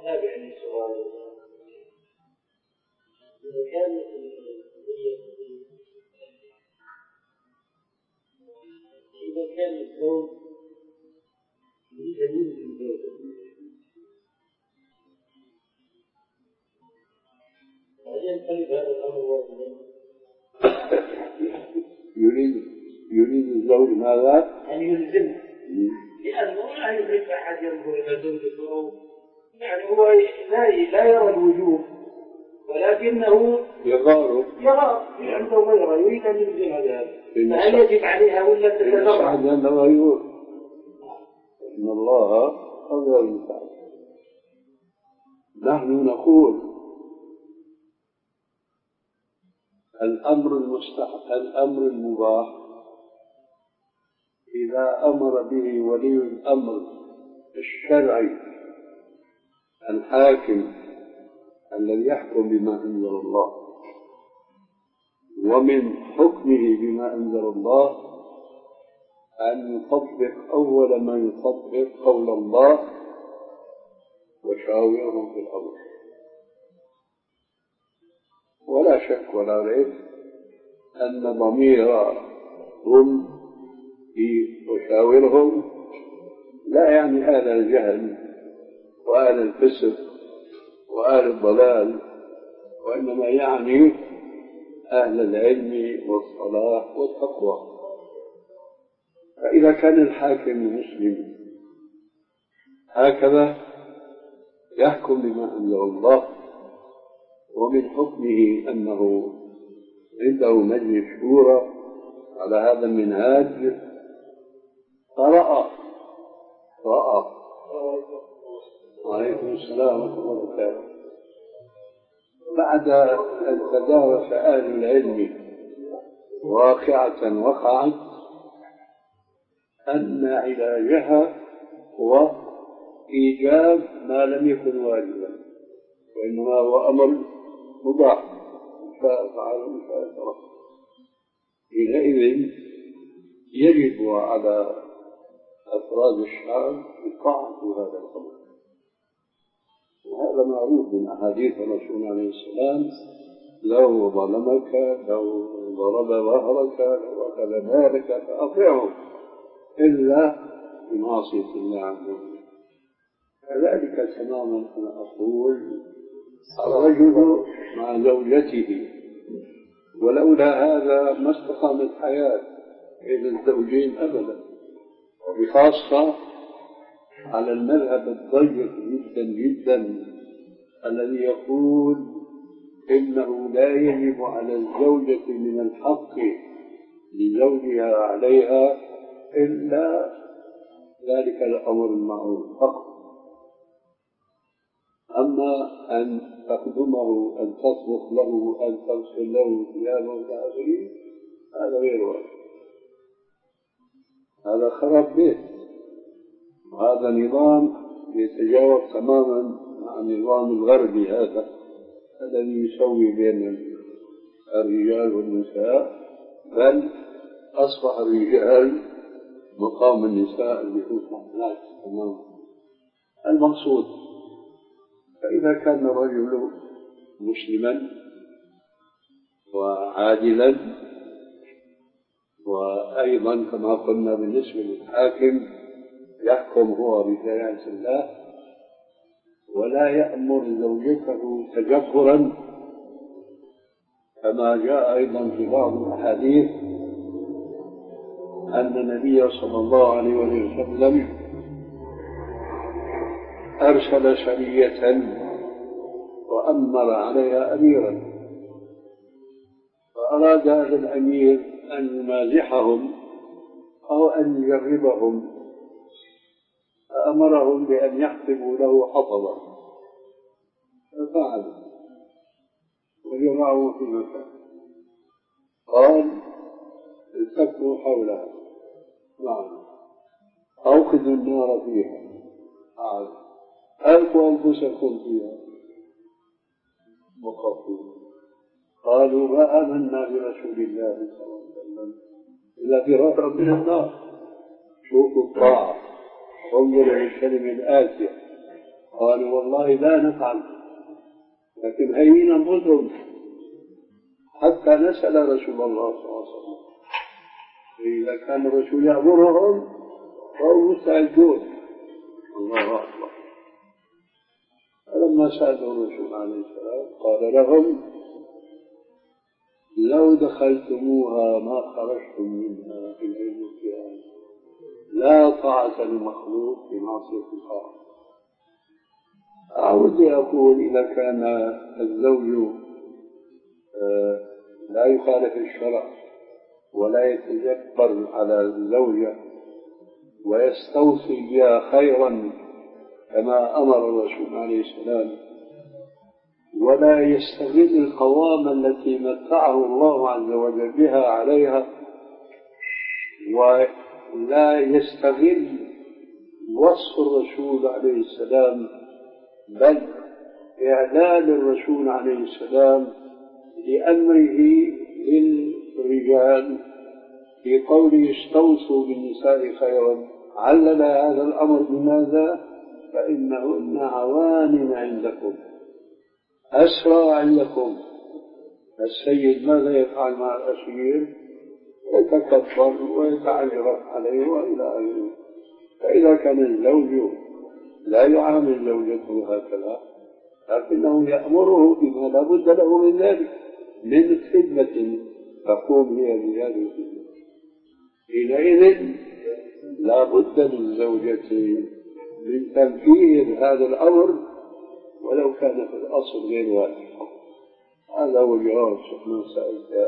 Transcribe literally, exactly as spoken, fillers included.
تابع لسؤال إذا كان إذا كان الزوج يريد من الزوجة هل ينقلب هذا الأمر واجبا؟ يريد يريد الزوج ماذا؟ أن يلزم لأنه لا يحب أحد ينظر إلى زوجته يعني هو لا لا يرى الوجوب ولكنه يغار يرى في عنده غيره يريد أن يلزم هذا هل يجب عليها ولا تتبرع؟ إن غيور إن الله غير المتعب. نحن نقول الأمر المستحب الأمر المباح إذا أمر به ولي الأمر الشرعي الحاكم الذي يحكم بما أنزل الله ومن حكمه بما أنزل الله أن يطبق أول ما يطبق قول الله وشاورهم في الأمر. ولا شك ولا ريب أن ضميرهم في وشاورهم لا يعني أهل الجهل وأهل الفسق وأهل الضلال وإنما يعني أهل العلم والصلاح والتقوى. فإذا كان الحاكم المسلم هكذا يحكم بما أنزل الله ومن حكمه أنه عنده مجلس شورى على هذا المنهاج فرأى رأى عليكم السلام ورحمة الله وبركاته بعد أن تدارس أهل العلم واقعة وقعت أن علاجها هو إيجاب ما لم يكن واجبا وإنما هو أمر مباح ففعل مفاترة. حينئذ يجب على أفراد الشعب إطاعة هذا الأمر. وهذا معروف من أحاديث الرسول عليه السلام لو ظلمك لو ضرب ظهرك لو أخذ مالك فأطيعه إلا بمعصية الله عز وجل. كذلك تماما أنا أقول الرجل مع زوجته ولولا هذا ما استقامت حياة بين الزوجين أبدا وبخاصة على المذهب الضيق جدا جدا الذي يقول إنه لا يجب على الزوجة من الحق لزوجها عليها إلا ذلك الأمر المعروف فقط. أما أن تخدمه أن تطبخ له أن تغسل له ثيابه إلى آخره هذا غير واجب. هذا خراب بيت وهذا نظام يتجاوز تماما مع النظام الغربي هذا الذي يسوي بين الرجال والنساء بل أصبح الرجال مقام النساء اللي هو محنات تماما. المقصود فإذا كان الرجل مسلما وعادلا وأيضا كما قلنا بالنسبة للحاكم يحكم هو بشريعة الله ولا يأمر زوجته تجبرا كما جاء أيضا في بعض الأحاديث أن النبي صلى الله عليه وسلم أرسل سرية وأمر عليها أميرا فأراد هذا الأمير أن يمازحهم أو أن يجربهم فأمرهم بأن يحطبوا له حطبا ففعلوا وجمعوا في مكان قال التفوا حولها معنا أوقدوا النار فيها قال ألقوا أنفسكم فيها وقفوا قالوا ما آمنا برسول الله صلى الله عليه وسلم إلا فرارا من النار. شوفوا الطاعة انظروا للكلمة الآتية قالوا والله لا نفعل، لكن هين أنفسهم حتى نسأل رسول الله صلى الله عليه وسلم. إذا كان الرسول يأمرهم فهم مستعدون. الله أكبر. فلما سألوا الرسول عليه السلام قال لهم لو دخلتموها ما خرجتم منها في العلم القيام، لا طاعة لمخلوق في معصية الخالق. أعود أقول إذا كان الزوج لا يخالف الشرع ولا يتجبر على الزوجة ويستوصي بها خيرا كما أمر الرسول عليه السلام، ولا يستغل القوام التي متعه الله عز وجل بها عليها، ولا يستغل وصف الرسول عليه السلام، بل إعلان الرسول عليه السلام لأمره للرجال في قوله استوصوا بالنساء خيرا، علل هذا الأمر بماذا؟ فإنهن عوان عندكم، أسرى عندكم. السيد ماذا يفعل مع الأسير؟ يتكبر ويتعجرف عليه وإلى آخره. فإذا كان الزوج لا يعامل زوجته هكذا، لكنه يأمره بما لا بد له من ذلك، من خدمة تقوم هي بهذه الخدمة، حينئذ لا بد للزوجة من تنفيذ هذا الأمر ولو كان في الأصل غير واجب. هذا هو الجواب. شكرا سألت